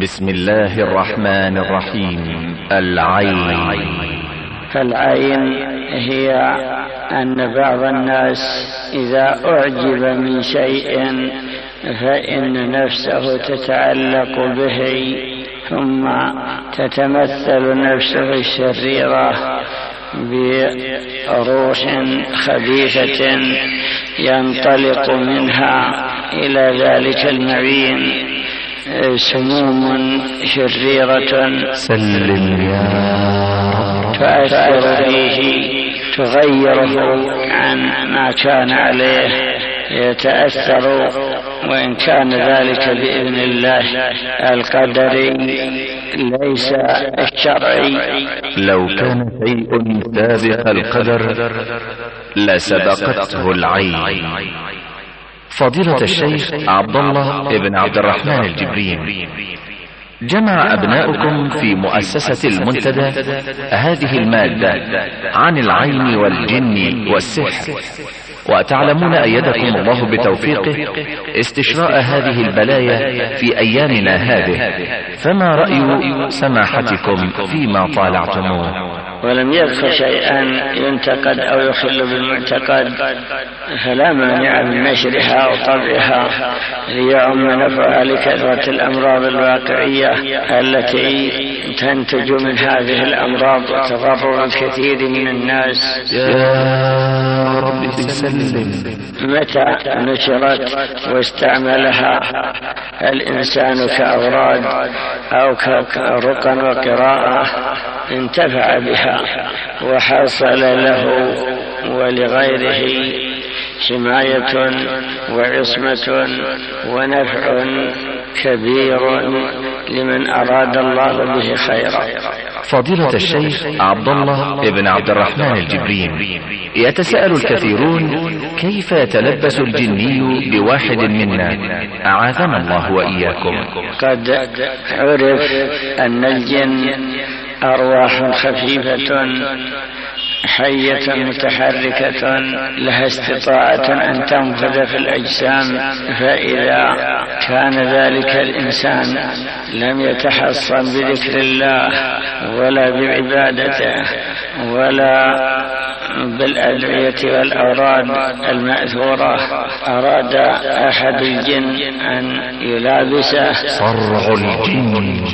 بسم الله الرحمن الرحيم. العين. فالعين هي أن بعض الناس إذا أعجب من شيء فإن نفسه تتعلق به، ثم تتمثل نفسه الشريرة بروح خبيثة ينطلق منها إلى ذلك المعين سموم شريرة سلم يا تؤثر فيه، تغيره عن ما كان عليه، يتأثر، وإن كان ذلك بإذن الله القدري ليس الشرعي. لو كان شيء سابق القدر لسبقته العين. فضيلة الشيخ عبد الله بن عبد الرحمن الجبرين، جمع أبناؤكم في مؤسسة المنتدى هذه المادة عن العين والجن والسحر، وتعلمون أيدكم الله بتوفيقه استشراء هذه البلايا في أيامنا هذه، فما رأي سماحتكم فيما طالعتموه؟ ولم يذكر شيئا ينتقد أو يخل بالمعتقد، فلا مانع من نشرها وطبعها ليعم نفعها لكثرة الأمراض الواقعية التي تنتج من هذه الأمراض وتضرر الكثير من الناس. يا رب سلم. متى نشرت واستعملها الإنسان كأوراد أو كرقا وقراءة انتفع بها وحصل له ولغيره حماية وعصمة ونفع كبير لمن أراد الله به خيرا. فضيلة الشيخ عبد الله بن عبد الرحمن الجبرين، يتساءل الكثيرون كيف يتلبس الجني بواحد منا، أعاذنا الله وإياكم. قد عرف أن الجن أرواح خفيفة حية متحركة لها استطاعة أن تنفذ في الأجسام، فإذا كان ذلك الإنسان لم يتحصن بذكر الله ولا بعبادته ولا بالأدعية والأوراد المأثورة، أراد أحد الجن أن يلابسه صرع الجن،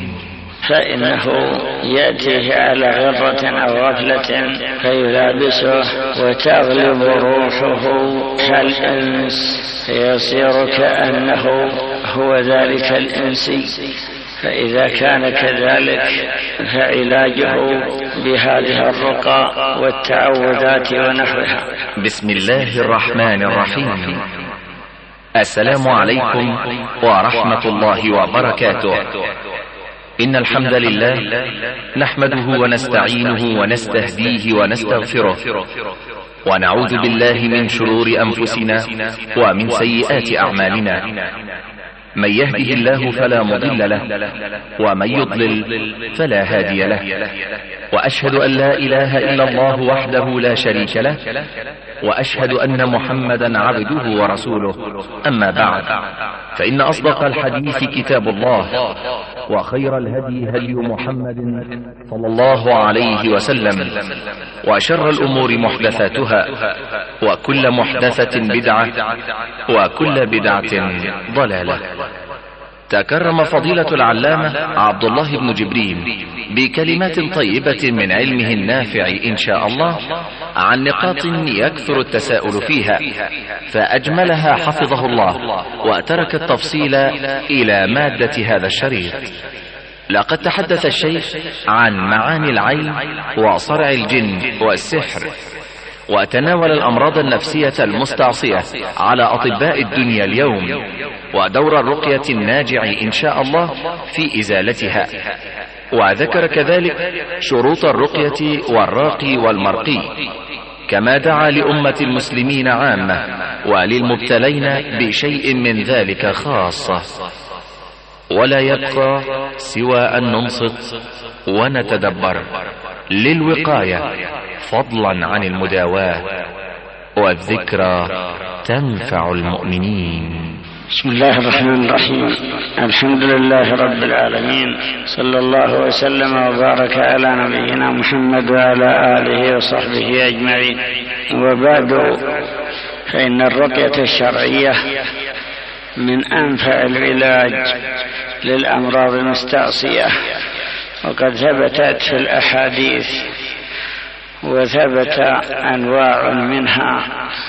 فإنه يأتيه على غرة أو غفلة فيلابسه وتغلب روحه كالإنس، فيصير كأنه هو ذلك الإنسي. فإذا كان كذلك فعلاجه بهذه الرقى والتعوذات ونحوها. بسم الله الرحمن الرحيم. السلام عليكم ورحمة الله وبركاته. إن الحمد لله نحمده ونستعينه ونستهديه ونستغفره، ونعوذ بالله من شرور أنفسنا ومن سيئات أعمالنا. من يهده الله فلا مضل له، ومن يضلل فلا هادي له. وأشهد أن لا إله إلا الله وحده لا شريك له، وأشهد أن محمدا عبده ورسوله. أما بعد، فإن أصدق الحديث كتاب الله، وخير الهدي هدي محمد صلى الله عليه وسلم، وشر الأمور محدثاتها، وكل محدثة بدعة، وكل بدعة ضلالة. تكرم فضيلة العلامة عبد الله بن جبرين بكلمات طيبة من علمه النافع إن شاء الله عن نقاط يكثر التساؤل فيها، فأجملها حفظه الله، وترك التفصيل إلى مادة هذا الشريط. لقد تحدث الشيخ عن معاني العين وصرع الجن والسحر، وتناول الأمراض النفسية المستعصية على أطباء الدنيا اليوم، ودور الرقية الناجع إن شاء الله في إزالتها، وذكر كذلك شروط الرقية والراقي والمرقي، كما دعا لأمة المسلمين عامة وللمبتلين بشيء من ذلك خاصة. ولا يبقى سوى أن ننصت ونتدبر للوقاية فضلا عن المداواة، والذكرى تنفع المؤمنين. بسم الله الرحمن الرحيم. الحمد لله رب العالمين، صلى الله وسلم وبارك على نبينا محمد وعلى آله وصحبه أجمعين. وبعد، فإن الرقية الشرعية من أنفع العلاج للأمراض المستعصية، وقد ثبتت في الأحاديث وثبت أنواع منها،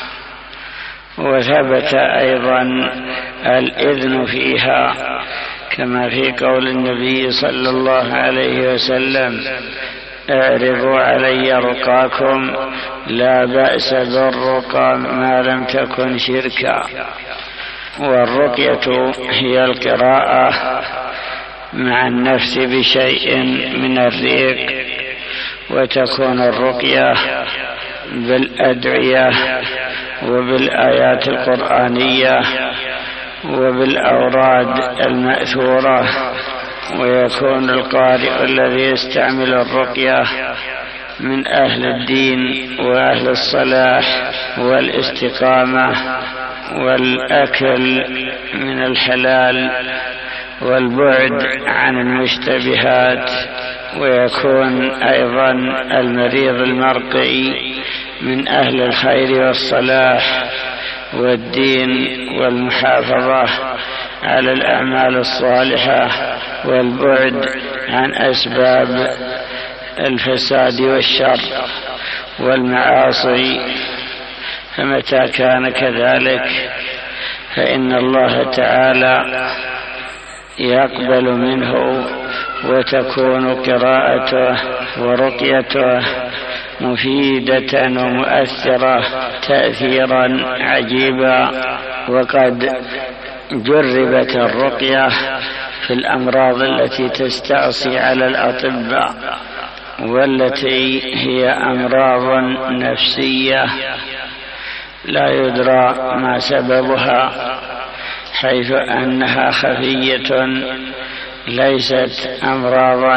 وثبت أيضا الإذن فيها، كما في قول النبي صلى الله عليه وسلم: اعرضوا علي رقاكم، لا بأس بالرقى ما لم تكن شركا. والرقية هي القراءة مع النفس بشيء من الريق، وتكون الرقية بالأدعية وبالآيات القرآنية وبالأوراد المأثورة، ويكون القارئ الذي يستعمل الرقية من أهل الدين وأهل الصلاح والاستقامة والأكل من الحلال والبعد عن المشتبهات، ويكون أيضا المريض المرقي من أهل الخير والصلاح والدين والمحافظة على الأعمال الصالحة والبعد عن أسباب الفساد والشر والمعاصي. فمتى كان كذلك فإن الله تعالى يقبل منه، وتكون قراءته ورقيته مفيدة ومؤثرة تأثيرا عجيبا. وقد جربت الرقية في الأمراض التي تستعصي على الأطباء، والتي هي أمراض نفسية لا يدرى ما سببها، حيث أنها خفية ليست أمراضا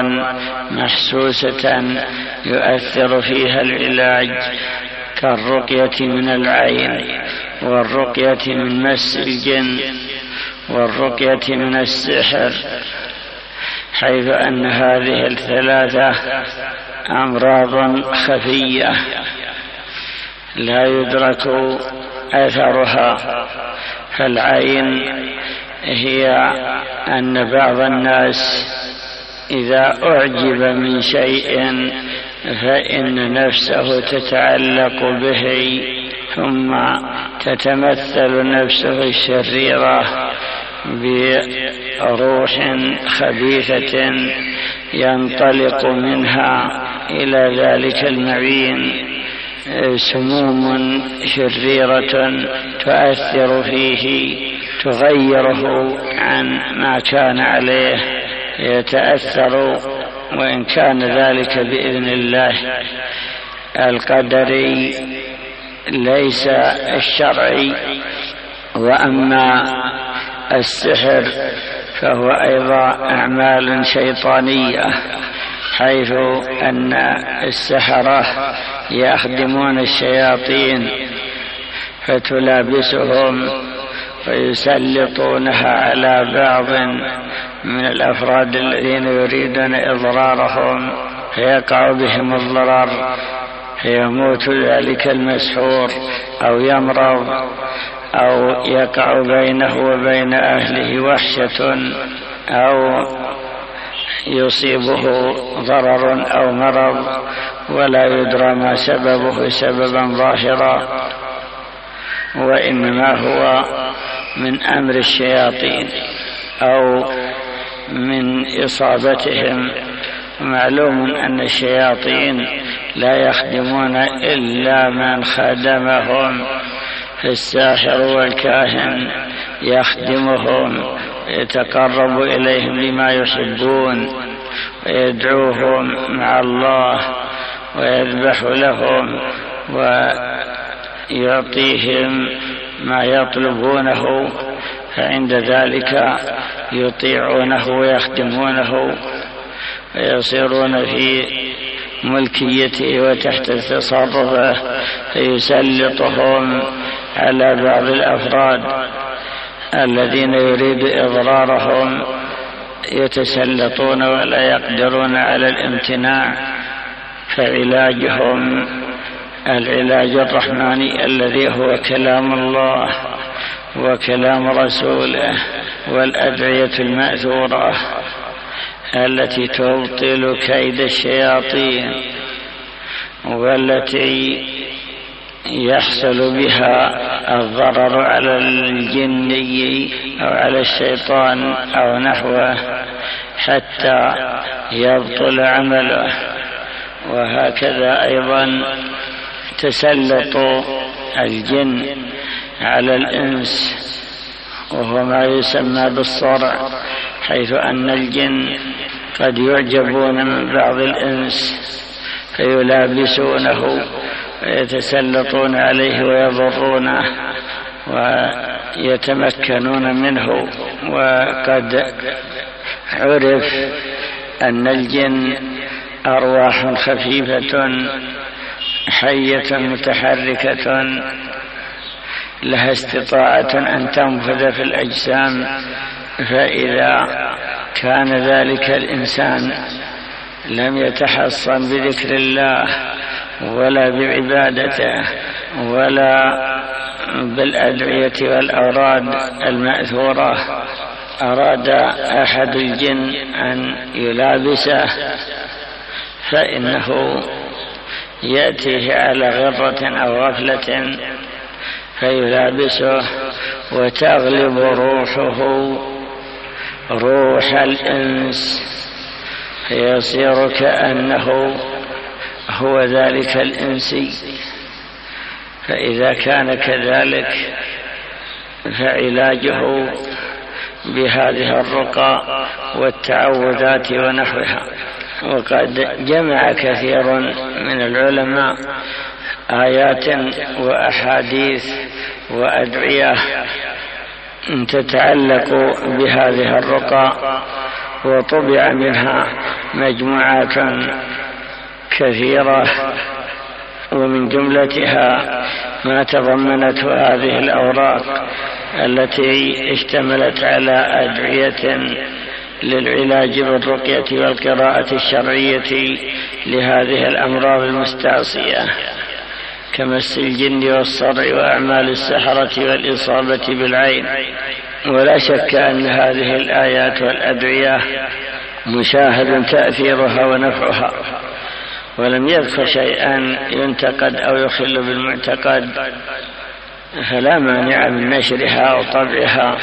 محسوسة يؤثر فيها العلاج، كالرقية من العين، والرقية من مس الجن، والرقية من السحر، حيث أن هذه الثلاثة أمراض خفية لا يدرك أثرها. فالعين هي أن بعض الناس إذا أعجب من شيء فإن نفسه تتعلق به، ثم تتمثل نفسه الشريرة بروح خبيثة ينطلق منها إلى ذلك المعين سموم شريرة تؤثر فيه، تغيره عن ما كان عليه، يتأثر، وإن كان ذلك بإذن الله القدري ليس الشرعي. وأما السحر فهو أيضا أعمال شيطانية، حيث أن السحرة يخدمون الشياطين فتلابسهم ويسلطونها على بعض من الأفراد الذين يريدون إضرارهم، فيقع بهم الضرر، فيموت ذلك المسحور أو يمرض، أو يقع بينه وبين أهله وحشة، أو يصيبه ضرر أو مرض ولا يدرى ما سببه سببا ظاهرا، وإنما هو من أمر الشياطين أو من إصابتهم. معلوم أن الشياطين لا يخدمون إلا من خدمهم، فالساحر والكاهن يخدمهم، يتقرب إليهم بما يحبون، ويدعوهم مع الله، ويذبح لهم ويعطيهم ما يطلبونه، فعند ذلك يطيعونه ويخدمونه ويصيرون في ملكيته وتحت تصرفه، فيسلطهم على بعض الأفراد، الذين يريد إضرارهم يتسلطون ولا يقدرون على الامتناع، فعلاجهم العلاج الرحماني الذي هو كلام الله وكلام رسوله والأدعية المأثورة التي تبطل كيد الشياطين والتي يحصل بها الضرر على الجني أو على الشيطان أو نحوه حتى يبطل عمله. وهكذا أيضا تسلط الجن على الإنس، وهو ما يسمى بالصرع، حيث أن الجن قد يعجبون من بعض الإنس فيلابسونه ويتسلطون عليه ويضرونه ويتمكنون منه. وقد عرف أن الجن أرواح خفيفة حية متحركة لها استطاعة أن تنفذ في الأجسام، فإذا كان ذلك الإنسان لم يتحصن بذكر الله ولا بعبادته ولا بالأدعية والأوراد المأثورة، أراد أحد الجن أن يلابسه فإنه يأتيه على غرة أو غفلة فيلابسه، وتغلب روحه روح الإنس فيصير كأنه هو ذلك الإنسي. فإذا كان كذلك فعلاجه بهذه الرقى والتعوذات ونحوها. وقد جمع كثير من العلماء آيات وأحاديث وأدعية تتعلق بهذه الرقى، وطبع منها مجموعات كثيرة، ومن جملتها ما تضمنته هذه الأوراق التي اشتملت على أدعية للعلاج بالرقية والقراءة الشرعية لهذه الأمراض المستعصية كمس الجن والصرع وأعمال السحرة والإصابة بالعين. ولا شك أن هذه الآيات والأدعية مشاهد تأثيرها ونفعها، ولم يذكر شيئا ينتقد أو يخل بالمعتقد، فلا مانع من نشرها وطبعها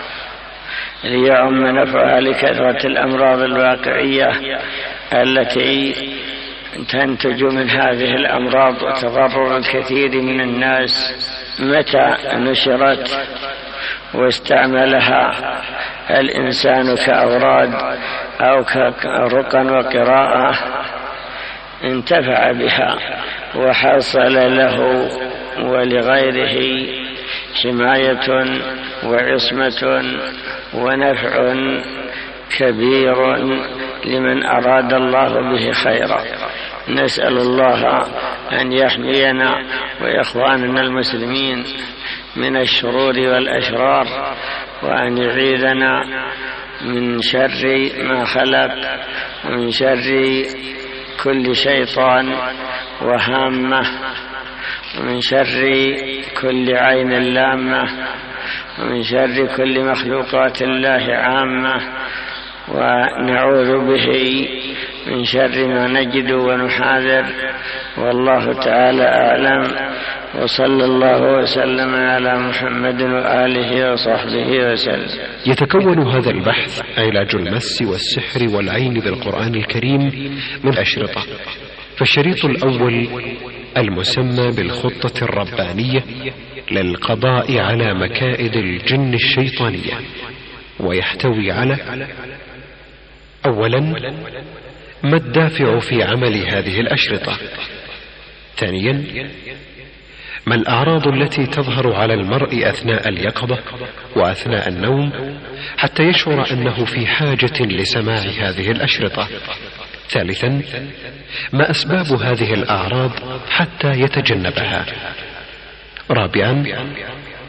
ليعم نفعها لكثرة الأمراض الواقعية التي تنتج من هذه الأمراض وتضرر الكثير من الناس. متى نشرت واستعملها الإنسان كأوراد أو كرقا وقراءة انتفع بها وحصل له ولغيره حماية وعصمة ونفع كبير لمن أراد الله به خيرا. نسأل الله أن يحمينا وإخواننا المسلمين من الشرور والأشرار، وأن يعيذنا من شر ما خلق، ومن شر كل شيطان وهامة، ومن شر كل عين لامة، ومن شر كل مخلوقات الله عامة، ونعوذ به من شر ما نجد ونحاذر. والله تعالى أعلم، وصلى الله وسلم على محمد وآله وصحبه وسلم. يتكون هذا البحث علاج المس والسحر والعين بالقرآن الكريم من أشرطة. فالشريط الأول المسمى بالخطة الربانية للقضاء على مكائد الجن الشيطانية، ويحتوي على: أولا، ما الدافع في عمل هذه الأشرطة؟ ثانيا، ما الأعراض التي تظهر على المرء أثناء اليقظة وأثناء النوم حتى يشعر أنه في حاجة لسماع هذه الأشرطة؟ ثالثا، ما أسباب هذه الأعراض حتى يتجنبها؟ رابعا،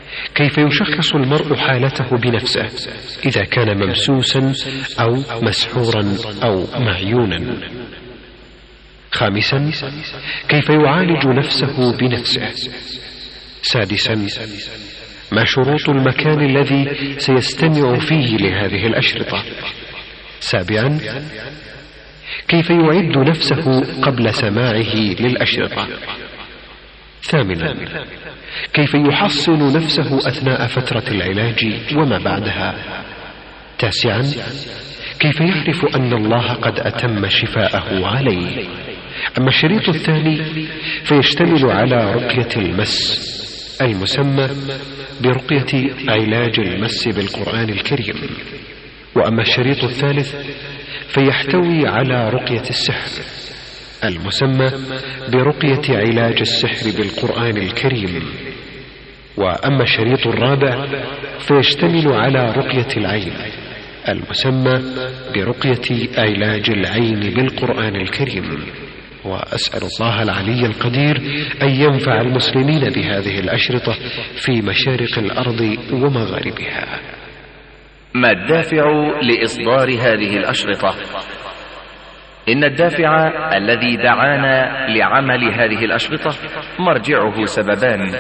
كيف يشخص المرء حالته بنفسه إذا كان ممسوسا أو مسحورا أو معيونا. 5. كيف يعالج نفسه بنفسه. 6. ما شروط المكان الذي سيستمع فيه لهذه الأشرطة. 7. كيف يعد نفسه قبل سماعه للأشرطة. 8. كيف يحصن نفسه أثناء فترة العلاج وما بعدها. 9. كيف يعرف أن الله قد أتم شفاءه عليه. أما الشريط الثاني فيشتمل على رقية المس المسمى برقية علاج المس بالقرآن الكريم. وأما الشريط الثالث فيحتوي على رقية السحر المسمى برقية علاج السحر بالقرآن الكريم. وأما الشريط الرابع فيشتمل على رقية العين المسمى برقية علاج العين بالقرآن الكريم. وأسأل الله العلي القدير أن ينفع المسلمين بهذه الأشرطة في مشارق الأرض ومغاربها. ما الدافع لإصدار هذه الأشرطة؟ إن الدافع الذي دعانا لعمل هذه الأشرطة مرجعه سببان.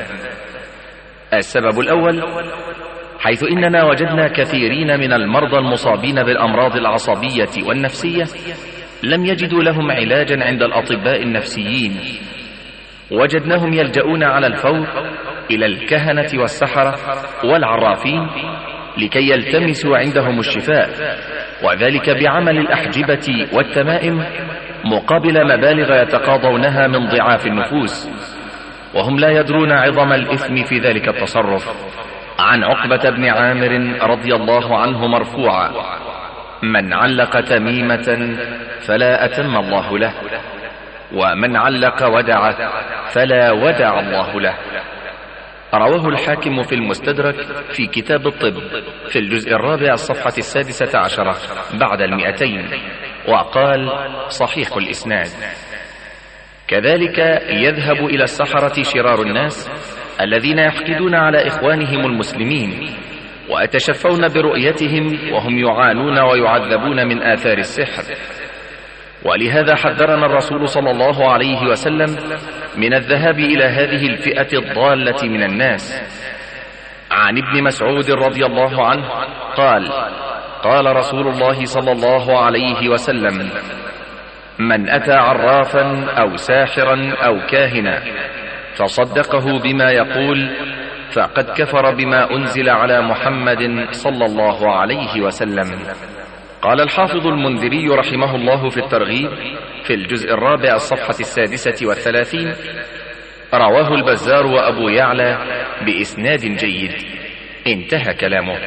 السبب الأول، حيث إننا وجدنا كثيرين من المرضى المصابين بالأمراض العصبية والنفسية لم يجدوا لهم علاجا عند الأطباء النفسيين، وجدناهم يلجؤون على الفور إلى الكهنة والسحرة والعرافين لكي يلتمسوا عندهم الشفاء، وذلك بعمل الأحجبة والتمائم مقابل مبالغ يتقاضونها من ضعاف النفوس، وهم لا يدرون عظم الإثم في ذلك التصرف. عن عقبة بن عامر رضي الله عنه مرفوعا: من علق تميمة فلا أتم الله له، ومن علق ودعة فلا ودع الله له. رواه الحاكم في المستدرك في كتاب الطب في الجزء الرابع الصفحة 16 بعد 200، وقال: صحيح الإسناد. كذلك يذهب إلى السحرة شرار الناس الذين يحقدون على إخوانهم المسلمين ويتشفون برؤيتهم وهم يعانون ويعذبون من آثار السحر. ولهذا حذرنا الرسول صلى الله عليه وسلم من الذهاب إلى هذه الفئة الضالة من الناس. عن ابن مسعود رضي الله عنه قال: قال رسول الله صلى الله عليه وسلم: من أتى عرافا أو ساحرا أو كاهنا فصدقه بما يقول فقد كفر بما أنزل على محمد صلى الله عليه وسلم. قال الحافظ المنذري رحمه الله في الترغيب في الجزء الرابع الصفحة 36: رواه البزار وأبو يعلى بإسناد جيد. انتهى كلامه.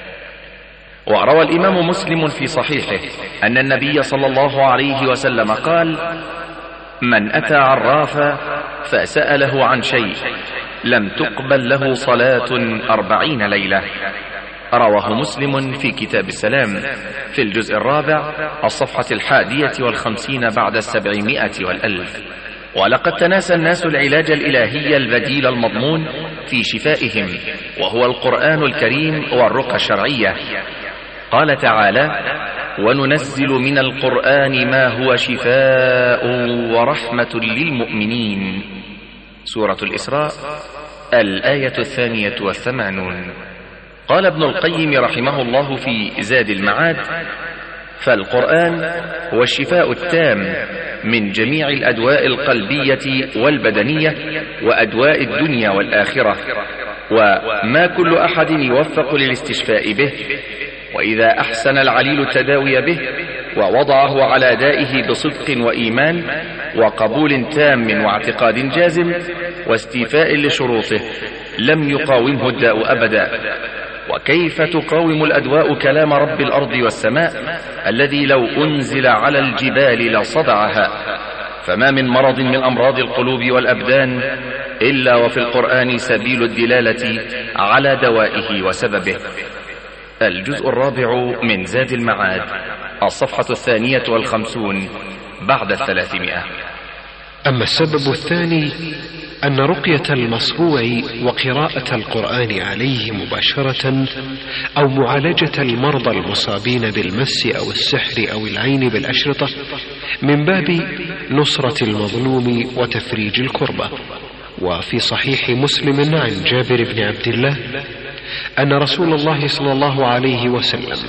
وروى الإمام مسلم في صحيحه أن النبي صلى الله عليه وسلم قال: من أتى عرافا فسأله عن شيء لم تقبل له صلاة 40 ليلة. رواه مسلم في كتاب السلام في الجزء الرابع الصفحة 51 بعد 700 والألف. ولقد تناسى الناس العلاج الإلهي البديل المضمون في شفائهم، وهو القرآن الكريم والرقى الشرعية. قال تعالى: وننزل من القرآن ما هو شفاء ورحمة للمؤمنين. سورة الإسراء الآية 82. قال ابن القيم رحمه الله في زاد المعاد: فالقرآن هو الشفاء التام من جميع الأدواء القلبية والبدنية وأدواء الدنيا والآخرة، وما كل أحد يوفق للاستشفاء به. وإذا أحسن العليل التداوي به ووضعه على دائه بصدق وإيمان وقبول تام واعتقاد جازم واستيفاء لشروطه لم يقاومه الداء أبدا. وكيف تقاوم الأدواء كلام رب الأرض والسماء الذي لو أنزل على الجبال لصدعها؟ فما من مرض من أمراض القلوب والأبدان إلا وفي القرآن سبيل الدلالة على دوائه وسببه. الجزء الرابع من زاد المعاد الصفحة 52 بعد 300. أما السبب الثاني أن رقية المصروع وقراءة القرآن عليه مباشرة أو معالجة المرضى المصابين بالمس أو السحر أو العين بالأشرطة من باب نصرة المظلوم وتفريج الكربة. وفي صحيح مسلم عن جابر بن عبد الله أن رسول الله صلى الله عليه وسلم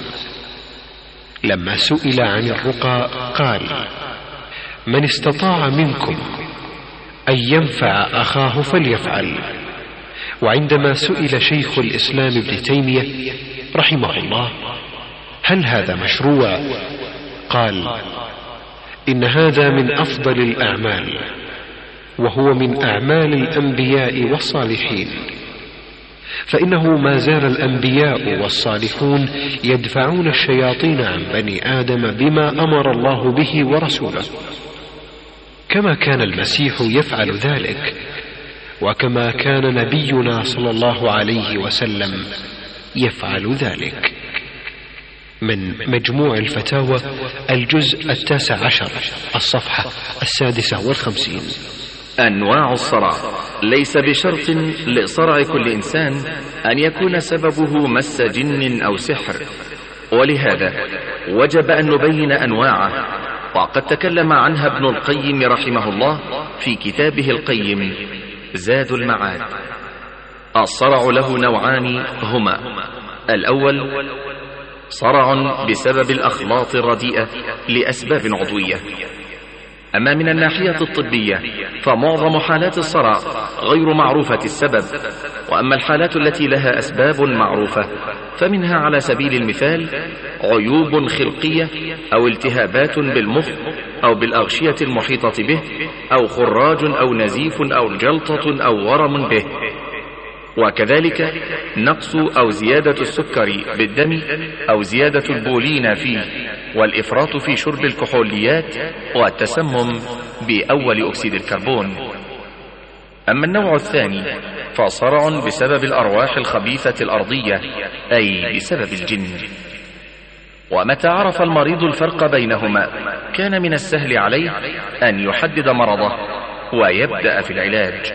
لما سئل عن الرقى قال: من استطاع منكم أن ينفع أخاه فليفعل. وعندما سئل شيخ الإسلام ابن تيمية رحمه الله: هل هذا مشروع؟ قال: إن هذا من أفضل الأعمال، وهو من أعمال الأنبياء والصالحين، فإنه ما زال الأنبياء والصالحون يدفعون الشياطين عن بني آدم بما أمر الله به ورسوله، كما كان المسيح يفعل ذلك، وكما كان نبينا صلى الله عليه وسلم يفعل ذلك. من مجموع الفتاوى الجزء 19 الصفحة 56. أنواع الصرع. ليس بشرط لصرع كل إنسان أن يكون سببه مس جن أو سحر، ولهذا وجب أن نبين أنواعه، وقد تكلم عنها ابن القيم رحمه الله في كتابه القيم زاد المعاد. الصرع له نوعان هما: الأول صرع بسبب الأخلاط الرديئة لأسباب عضوية. أما من الناحية الطبية فمعظم حالات الصرع غير معروفة السبب، وأما الحالات التي لها أسباب معروفة فمنها على سبيل المثال عيوب خلقية أو التهابات بالمخ أو بالأغشية المحيطة به أو خراج أو نزيف أو جلطة أو ورم به، وكذلك نقص أو زيادة السكر بالدم أو زيادة البولين فيه والإفراط في شرب الكحوليات والتسمم بأول أكسيد الكربون. أما النوع الثاني فصرع بسبب الأرواح الخبيثة الأرضية، أي بسبب الجن. ومتى عرف المريض الفرق بينهما كان من السهل عليه أن يحدد مرضه ويبدأ في العلاج.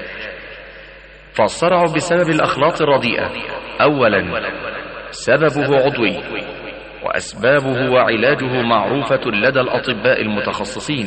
فالصرع بسبب الأخلاط الرديئة أولا سببه عضوي، وأسبابه وعلاجه معروفة لدى الأطباء المتخصصين.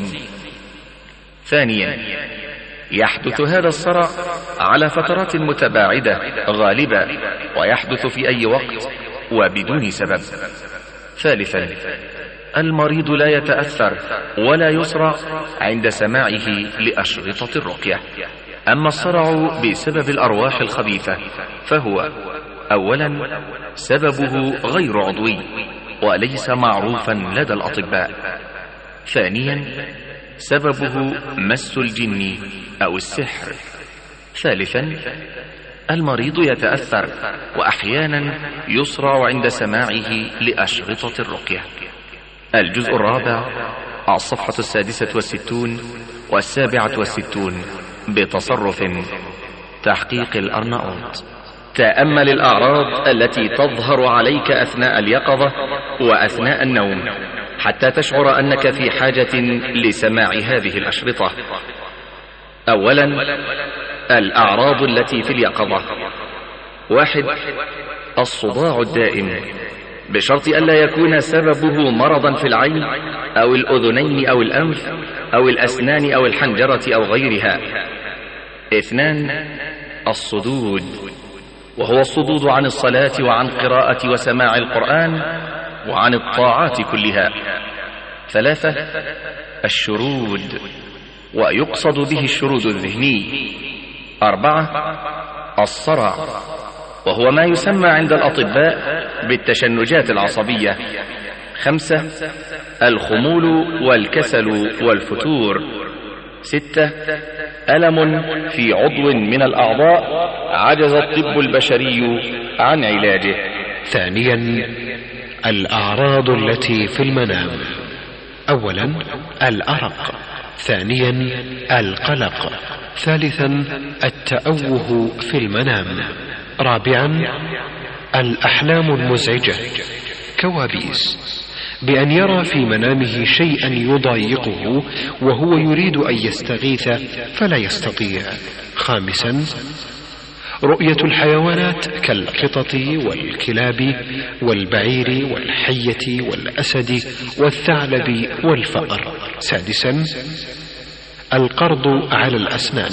ثانيا يحدث هذا الصرع على فترات متباعدة غالبا، ويحدث في أي وقت وبدون سبب. ثالثا المريض لا يتأثر ولا يصرع عند سماعه لأشرطة الرقية. أما الصرع بسبب الأرواح الخبيثة فهو أولا سببه غير عضوي وليس معروفا لدى الأطباء. ثانيا سببه مس الجن أو السحر. ثالثا المريض يتأثر وأحيانا يصرع عند سماعه لأشرطة الرقية. الجزء الرابع الصفحة 66 و67 بتصرف تحقيق الأرناؤوط. تأمل الأعراض التي تظهر عليك أثناء اليقظة وأثناء النوم حتى تشعر أنك في حاجة لسماع هذه الأشرطة. أولا الأعراض التي في اليقظة: 1 الصداع الدائم، بشرط ألا يكون سببه مرضا في العين أو الأذنين أو الأنف أو الأسنان أو الحنجرة أو غيرها. 2 الصدود، وهو الصدود عن الصلاة وعن قراءة وسماع القرآن وعن الطاعات كلها. 3 الشرود، ويقصد به الشرود الذهني. 4 الصرع، وهو ما يسمى عند الأطباء بالتشنجات العصبية. 5 الخمول والكسل والفتور. 6 ألم في عضو من الأعضاء عجز الطب البشري عن علاجه. ثانيا الأعراض التي في المنام: أولا الأرق، ثانيا القلق، ثالثا التأوه في المنام، رابعا الأحلام المزعجة كوابيس، بأن يرى في منامه شيئا يضايقه وهو يريد أن يستغيث فلا يستطيع. 5. رؤية الحيوانات كالقطط والكلاب والبعير والحية والأسد والثعلب والفأر. 6. القرض على الأسنان.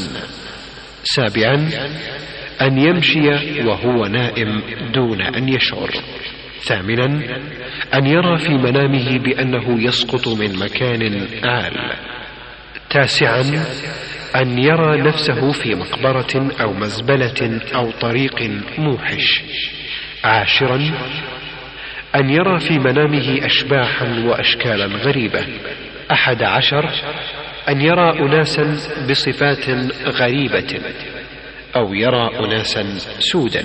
7. أن يمشي وهو نائم دون أن يشعر. 8. أن يرى في منامه بأنه يسقط من مكان عال. 9. أن يرى نفسه في مقبرة أو مزبلة أو طريق موحش. 10. أن يرى في منامه أشباحا وأشكالا غريبة. 11. أن يرى أناسا بصفات غريبة أو يرى أناسا سودا.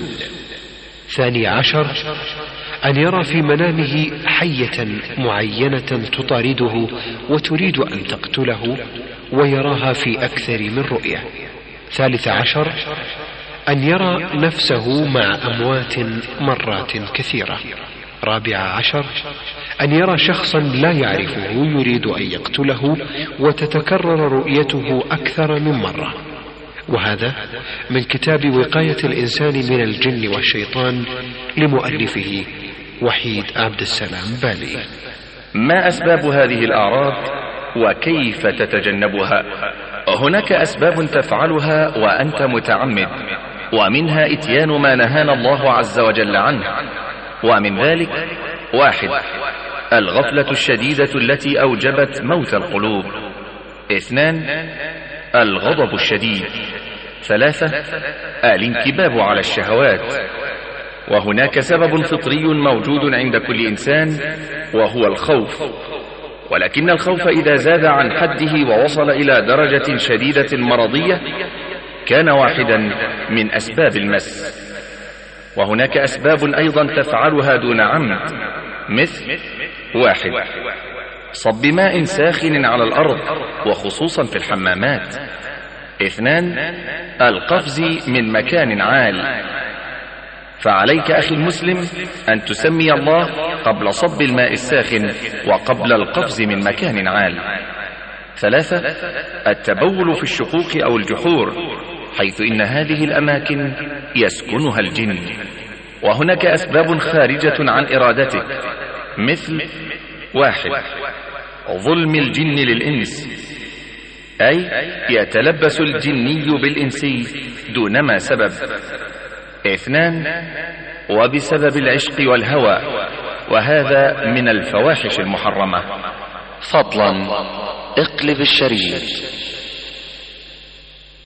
12. أن يرى في منامه حية معينة تطارده وتريد أن تقتله ويراها في أكثر من رؤية. 13. أن يرى نفسه مع أموات مرات كثيرة. 14. أن يرى شخصا لا يعرفه يريد أن يقتله وتتكرر رؤيته أكثر من مرة. وهذا من كتاب وقاية الإنسان من الجن والشيطان لمؤلفه وحيد عبد السلام بالي. ما أسباب هذه الأعراض وكيف تتجنبها؟ هناك أسباب تفعلها وأنت متعمد، ومنها إتيان ما نهانا الله عز وجل عنه، ومن ذلك: 1. الغفلة الشديدة التي أوجبت موت القلوب. 2. الغضب الشديد. 3. الانكباب على الشهوات. وهناك سبب فطري موجود عند كل إنسان وهو الخوف، ولكن الخوف إذا زاد عن حده ووصل إلى درجة شديدة مرضية كان واحدا من أسباب المس. وهناك أسباب أيضا تفعلها دون عمد، مثل: 1. صب ماء ساخن على الأرض وخصوصا في الحمامات. 2. القفز من مكان عال. فعليك أخي المسلم أن تسمي الله قبل صب الماء الساخن وقبل القفز من مكان عال. 3. التبول في الشقوق أو الجحور، حيث إن هذه الأماكن يسكنها الجن. وهناك أسباب خارجة عن إرادتك، مثل: 1. ظلم الجن للإنس، أي يتلبس الجني بالإنسي دونما سبب. 2. وبسبب العشق والهوى، وهذا من الفواحش المحرمة. فضلا اقلب الشريط.